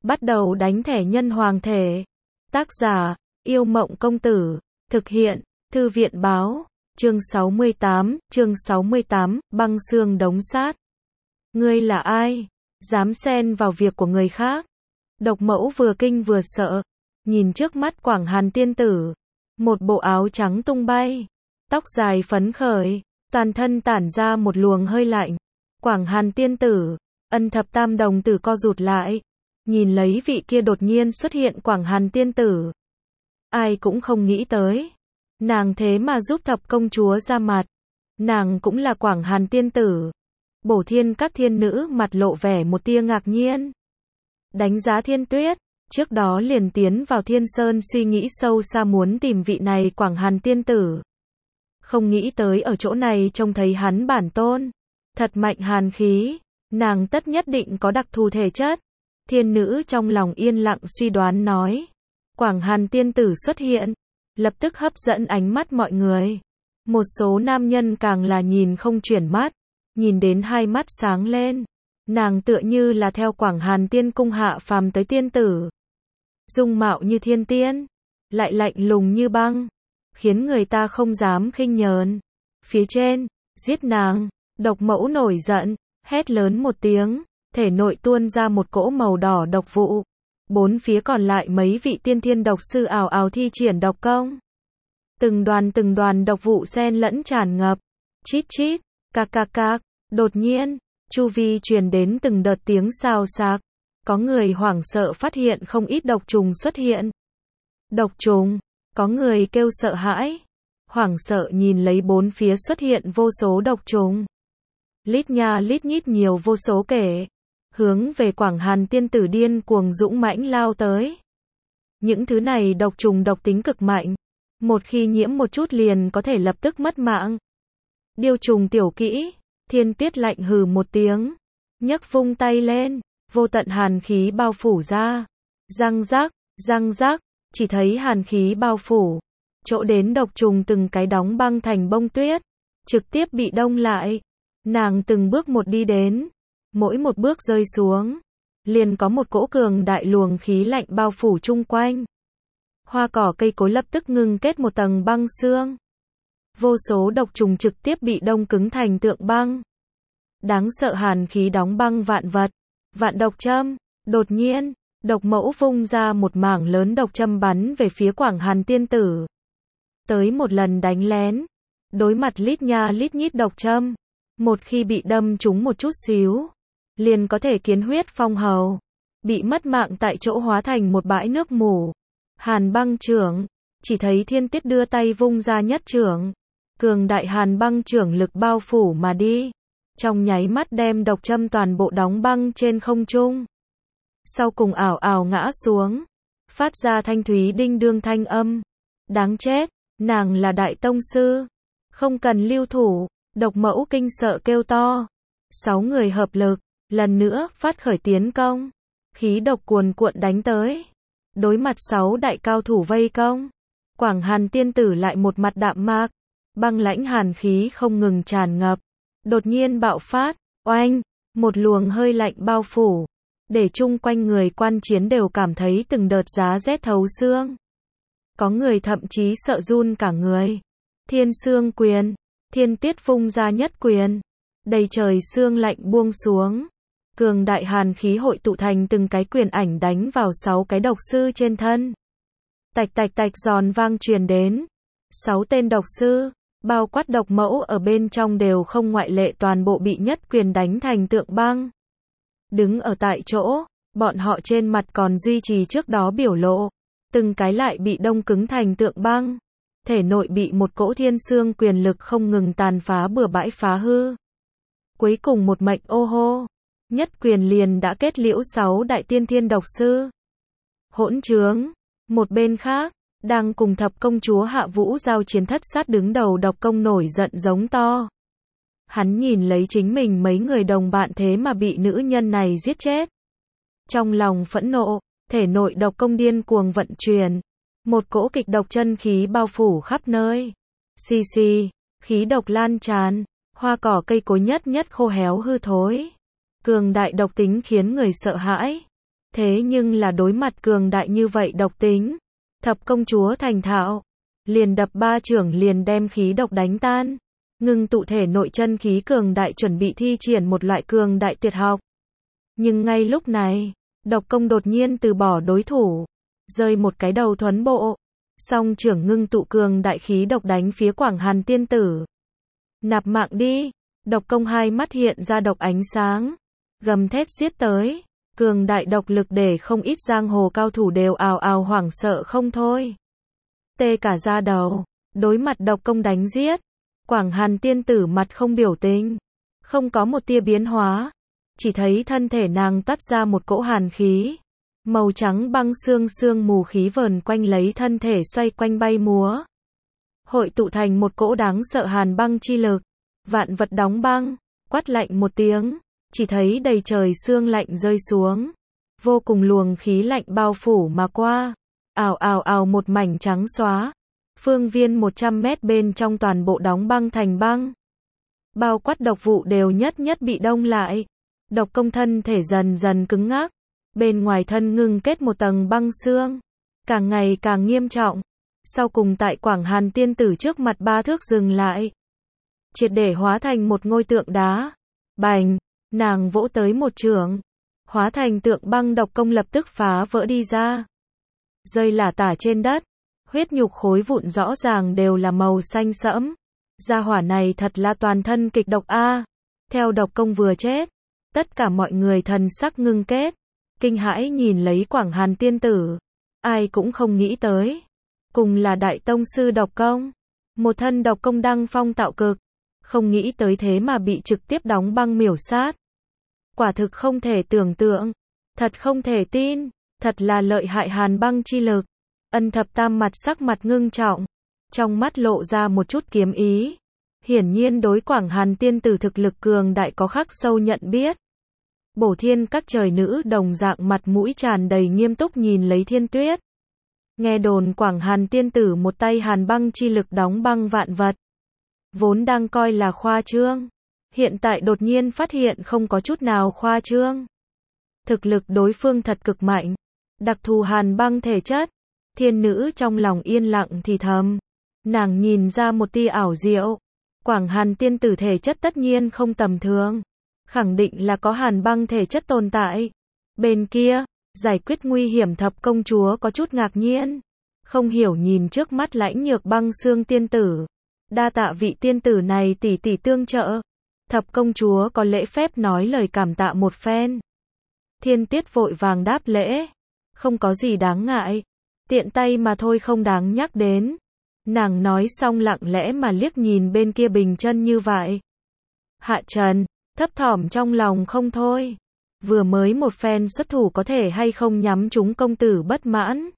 Bắt đầu đánh thẻ nhân hoàng thể. Tác giả, Yêu Mộng Công Tử. Thực hiện, Thư viện Báo. Chương 68, băng xương đống sát. Ngươi là ai? Dám xen vào việc của người khác. Độc Mẫu vừa kinh vừa sợ. Nhìn trước mắt Quảng Hàn tiên tử. Một bộ áo trắng tung bay. Tóc dài phấn khởi. Toàn thân tản ra một luồng hơi lạnh. Quảng Hàn tiên tử. Ân Thập Tam đồng tử co rụt lại. Nhìn lấy vị kia đột nhiên xuất hiện Quảng Hàn tiên tử. Ai cũng không nghĩ tới. Nàng thế mà giúp Thập công chúa ra mặt. Nàng cũng là Quảng Hàn tiên tử. Bổ Thiên các thiên nữ mặt lộ vẻ một tia ngạc nhiên. Đánh giá Thiên Tuyết, trước đó liền tiến vào Thiên Sơn suy nghĩ sâu xa muốn tìm vị này Quảng Hàn tiên tử. Không nghĩ tới ở chỗ này trông thấy hắn bản tôn. Thật mạnh hàn khí, nàng tất nhất định có đặc thù thể chất. Thiên nữ trong lòng yên lặng suy đoán nói. Quảng Hàn tiên tử xuất hiện, lập tức hấp dẫn ánh mắt mọi người. Một số nam nhân càng là nhìn không chuyển mắt, nhìn đến hai mắt sáng lên. Nàng tựa như là theo Quảng Hàn tiên cung hạ phàm tới tiên tử. Dung mạo như thiên tiên, lại lạnh lùng như băng, khiến người ta không dám khinh nhờn. Phía trên, giết nàng. Độc Mẫu nổi giận, hét lớn một tiếng, thể nội tuôn ra một cỗ màu đỏ độc vụ. Bốn phía còn lại mấy vị tiên thiên độc sư ào ào thi triển độc công. Từng đoàn độc vụ xen lẫn tràn ngập. Chít chít, cạc cạc cạc. Đột nhiên, chu vi truyền đến từng đợt tiếng xào xạc. Có người hoảng sợ phát hiện không ít độc trùng xuất hiện. Độc trùng, có người kêu sợ hãi. Hoảng sợ nhìn lấy bốn phía xuất hiện vô số độc trùng. Lít nha lít nhít nhiều vô số kể. Hướng về Quảng Hàn tiên tử điên cuồng dũng mãnh lao tới. Những thứ này độc trùng độc tính cực mạnh. Một khi nhiễm một chút liền có thể lập tức mất mạng. Điêu trùng tiểu kỹ. Thiên Tuyết lạnh hừ một tiếng. Nhấc vung tay lên. Vô tận hàn khí bao phủ ra. Răng rắc, chỉ thấy hàn khí bao phủ. Chỗ đến độc trùng từng cái đóng băng thành bông tuyết. Trực tiếp bị đông lại. Nàng từng bước một đi đến. Mỗi một bước rơi xuống, liền có một cỗ cường đại luồng khí lạnh bao phủ chung quanh. Hoa cỏ cây cối lập tức ngưng kết một tầng băng xương. Vô số độc trùng trực tiếp bị đông cứng thành tượng băng. Đáng sợ hàn khí đóng băng vạn vật. Vạn độc châm. Đột nhiên, Độc Mẫu vung ra một mảng lớn độc châm bắn về phía Quảng Hàn tiên tử. Tới một lần đánh lén. Đối mặt lít nha lít nhít độc châm. Một khi bị đâm trúng một chút xíu, liền có thể kiến huyết phong hầu. Bị mất mạng tại chỗ hóa thành một bãi nước mủ. Hàn băng chưởng. Chỉ thấy Thiên Tuyết đưa tay vung ra nhất chưởng. Cường đại hàn băng chưởng lực bao phủ mà đi. Trong nháy mắt đem độc châm toàn bộ đóng băng trên không trung. Sau cùng ảo ảo ngã xuống. Phát ra thanh thúy đinh đương thanh âm. Đáng chết, nàng là đại tông sư. Không cần lưu thủ. Độc Mẫu kinh sợ kêu to. 6 người hợp lực, lần nữa phát khởi tiến công. Khí độc cuồn cuộn đánh tới. Đối mặt 6 đại cao thủ vây công. Quảng Hàn tiên tử lại một mặt đạm mạc. Băng lãnh hàn khí không ngừng tràn ngập. Đột nhiên bạo phát, oanh, một luồng hơi lạnh bao phủ. Để chung quanh người quan chiến đều cảm thấy từng đợt giá rét thấu xương. Có người thậm chí sợ run cả người. Thiên Sương quyền. Thiên Tuyết vung ra nhất quyền. Đầy trời sương lạnh buông xuống. Cường đại hàn khí hội tụ thành từng cái quyền ảnh đánh vào 6 cái độc sư trên thân. Tạch tạch tạch giòn vang truyền đến. 6 tên độc sư, bao quát Độc Mẫu ở bên trong đều không ngoại lệ toàn bộ bị nhất quyền đánh thành tượng băng. Đứng ở tại chỗ, bọn họ trên mặt còn duy trì trước đó biểu lộ. Từng cái lại bị đông cứng thành tượng băng. Thể nội bị một cỗ thiên sương quyền lực không ngừng tàn phá bừa bãi phá hư. Cuối cùng một mệnh ô hô. Nhất quyền liền đã kết liễu 6 đại tiên thiên độc sư. Hỗn trướng. Một bên khác, đang cùng Thập công chúa Hạ Vũ giao chiến Thất Sát đứng đầu độc công nổi giận giống to. Hắn nhìn lấy chính mình mấy người đồng bạn thế mà bị nữ nhân này giết chết. Trong lòng phẫn nộ, thể nội độc công điên cuồng vận chuyển. Một cỗ kịch độc chân khí bao phủ khắp nơi. Xì xì, khí độc lan tràn, hoa cỏ cây cối nhất nhất khô héo hư thối. Cường đại độc tính khiến người sợ hãi. Thế nhưng là đối mặt cường đại như vậy độc tính, thập công chúa thành thạo, liền đập 3 chưởng liền đem khí độc đánh tan, ngưng tụ thể nội chân khí cường đại chuẩn bị thi triển một loại cường đại tuyệt học. Nhưng ngay lúc này, độc công đột nhiên từ bỏ đối thủ, rơi một cái đầu thuấn bộ, song chưởng ngưng tụ cường đại khí độc đánh phía Quảng Hàn tiên tử. Nạp mạng đi, độc công hai mắt hiện ra độc ánh sáng, gầm thét giết tới, cường đại độc lực để không ít giang hồ cao thủ đều ào ào hoảng sợ không thôi. Tê cả da đầu, đối mặt độc công đánh giết, Quảng Hàn tiên tử mặt không biểu tình, không có một tia biến hóa, chỉ thấy thân thể nàng toát ra một cỗ hàn khí, màu trắng băng sương mù khí vờn quanh lấy thân thể xoay quanh bay múa, hội tụ thành một cỗ đáng sợ hàn băng chi lực, vạn vật đóng băng, quát lạnh một tiếng, chỉ thấy đầy trời sương lạnh rơi xuống, vô cùng luồng khí lạnh bao phủ mà qua, ào ào ào một mảnh trắng xóa, phương viên 100 mét bên trong toàn bộ đóng băng thành băng. Bao quát độc vụ đều nhất nhất bị đông lại, độc công thân thể dần dần cứng ngắc, bên ngoài thân ngưng kết một tầng băng xương, càng ngày càng nghiêm trọng, sau cùng tại Quảng Hàn tiên tử trước mặt 3 thước dừng lại, triệt để hóa thành một ngôi tượng đá. Bành, nàng vỗ tới một chưởng, hóa thành tượng băng độc công lập tức phá vỡ đi ra, rơi lả tả trên đất, huyết nhục khối vụn rõ ràng đều là màu xanh sẫm. Gia hỏa này thật là toàn thân kịch độc a. Theo độc công vừa chết, tất cả mọi người thần sắc ngưng kết, kinh hãi nhìn lấy Quảng Hàn tiên tử, ai cũng không nghĩ tới, cùng là đại tông sư độc công, một thân độc công đăng phong tạo cực, không nghĩ tới thế mà bị trực tiếp đóng băng miểu sát. Quả thực không thể tưởng tượng, thật không thể tin, thật là lợi hại hàn băng chi lực. Ân Thập Tam mặt sắc mặt ngưng trọng, trong mắt lộ ra một chút kiếm ý, hiển nhiên đối Quảng Hàn tiên tử thực lực cường đại có khắc sâu nhận biết. Bổ Thiên các trời nữ đồng dạng mặt mũi tràn đầy nghiêm túc nhìn lấy Thiên Tuyết. Nghe đồn Quảng Hàn tiên tử một tay hàn băng chi lực đóng băng vạn vật, vốn đang coi là khoa trương, hiện tại đột nhiên phát hiện không có chút nào khoa trương. Thực lực đối phương thật cực mạnh, đặc thù hàn băng thể chất. Thiên nữ trong lòng yên lặng thì thầm, nàng nhìn ra một tia ảo diệu, Quảng Hàn tiên tử thể chất tất nhiên không tầm thường, khẳng định là có hàn băng thể chất tồn tại. Bên kia, giải quyết nguy hiểm thập công chúa có chút ngạc nhiên, không hiểu nhìn trước mắt lãnh nhược băng xương tiên tử, đa tạ vị tiên tử này tỷ tỷ tương trợ. Thập công chúa có lễ phép nói lời cảm tạ một phen. Thiên Tuyết vội vàng đáp lễ, không có gì đáng ngại, tiện tay mà thôi không đáng nhắc đến. Nàng nói xong lặng lẽ mà liếc nhìn bên kia Bình Chân như vậy. Hạ Trần, thấp thỏm trong lòng không thôi. Vừa mới một phen xuất thủ có thể hay không nhắm trúng công tử bất mãn.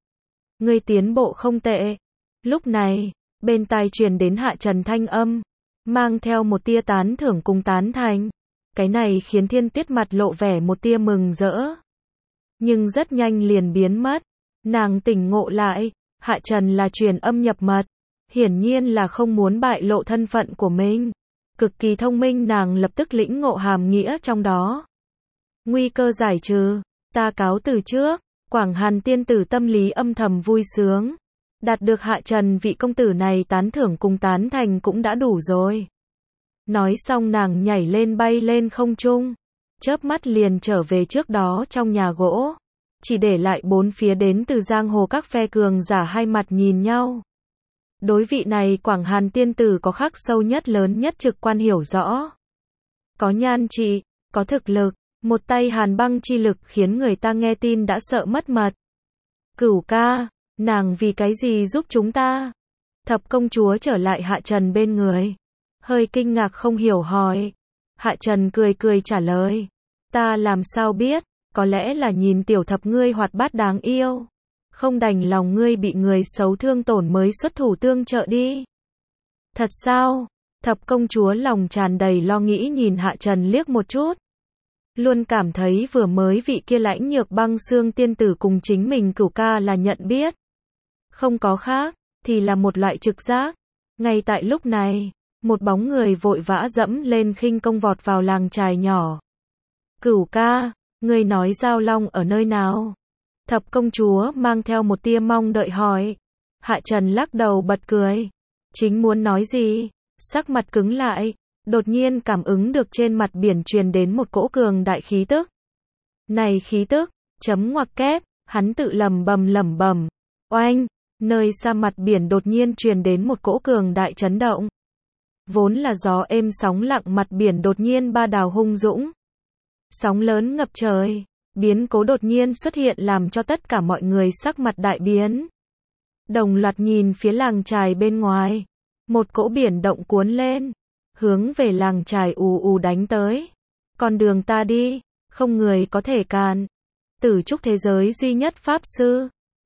Ngươi tiến bộ không tệ. Lúc này, bên tai truyền đến Hạ Trần thanh âm, mang theo một tia tán thưởng cùng tán thành. Cái này khiến Thiên Tuyết mặt lộ vẻ một tia mừng rỡ. Nhưng rất nhanh liền biến mất. Nàng tỉnh ngộ lại, Hạ Trần là truyền âm nhập mật, hiển nhiên là không muốn bại lộ thân phận của mình. Cực kỳ thông minh, nàng lập tức lĩnh ngộ hàm nghĩa trong đó. Nguy cơ giải trừ, ta cáo từ trước. Quảng Hàn tiên tử tâm lý âm thầm vui sướng, đạt được Hạ Trần vị công tử này tán thưởng cùng tán thành cũng đã đủ rồi. Nói xong nàng nhảy lên bay lên không trung, chớp mắt liền trở về trước đó trong nhà gỗ, chỉ để lại bốn phía đến từ giang hồ các phe cường giả hai mặt nhìn nhau. Đối vị này Quảng Hàn tiên tử có khắc sâu nhất lớn nhất trực quan hiểu rõ. Có nhan trị, có thực lực, một tay hàn băng chi lực khiến người ta nghe tin đã sợ mất mật. Cửu ca, nàng vì cái gì giúp chúng ta? Thập công chúa trở lại Hạ Trần bên người, hơi kinh ngạc không hiểu hỏi. Hạ Trần cười cười trả lời, ta làm sao biết, có lẽ là nhìn tiểu thập ngươi hoạt bát đáng yêu, không đành lòng ngươi bị người xấu thương tổn mới xuất thủ tương trợ đi. Thật sao? Thập công chúa lòng tràn đầy lo nghĩ nhìn Hạ Trần liếc một chút. Luôn cảm thấy vừa mới vị kia lãnh nhược băng xương tiên tử cùng chính mình cửu ca là nhận biết. Không có khác, thì là một loại trực giác. Ngay tại lúc này, một bóng người vội vã dẫm lên khinh công vọt vào làng chài nhỏ. Cửu ca, Ngươi nói Giao Long ở nơi nào? Thập công chúa mang theo một tia mong đợi hỏi. Hạ Trần lắc đầu bật cười. Chính muốn nói gì? Sắc mặt cứng lại, đột nhiên cảm ứng được trên mặt biển truyền đến một cỗ cường đại khí tức. Này khí tức, chấm ngoặc kép, hắn tự lẩm bẩm. Oanh, nơi xa mặt biển đột nhiên truyền đến một cỗ cường đại chấn động. Vốn là gió êm sóng lặng mặt biển đột nhiên ba đảo hung dũng. Sóng lớn ngập trời, biến cố đột nhiên xuất hiện làm cho tất cả mọi người sắc mặt đại biến. Đồng loạt nhìn phía làng chài bên ngoài, một cỗ biển động cuốn lên, hướng về làng chài ù ù đánh tới. Con đường ta đi, không người có thể cản. Tử trúc thế giới duy nhất pháp sư,